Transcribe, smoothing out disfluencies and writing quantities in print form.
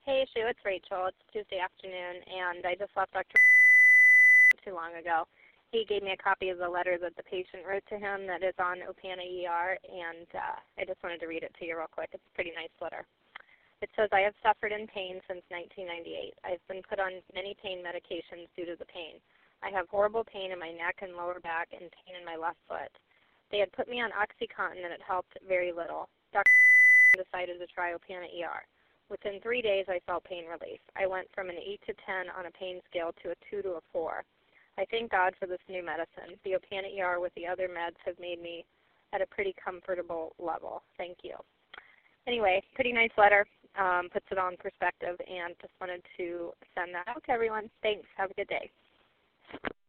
Hey, Sue, it's Rachel. It's Tuesday afternoon, and I just left Dr. too long ago. He gave me a copy of the letter that the patient wrote to him that is on Opana ER, and I just wanted to read it to you real quick. It's a pretty nice letter. It says, I have suffered in pain since 1998. I've been put on many pain medications due to the pain. I have horrible pain in my neck and lower back and pain in my left foot. They had put me on OxyContin, and it helped very little. Dr. decided to try Opana ER. Within 3 days, I felt pain relief. I went from an 8 to 10 on a pain scale to a 2 to a 4. I thank God for this new medicine. The Opana ER with the other meds have made me at a pretty comfortable level. Thank you. Anyway, pretty nice letter. Puts it on perspective, and just wanted to send that out to everyone. Thanks. Have a good day.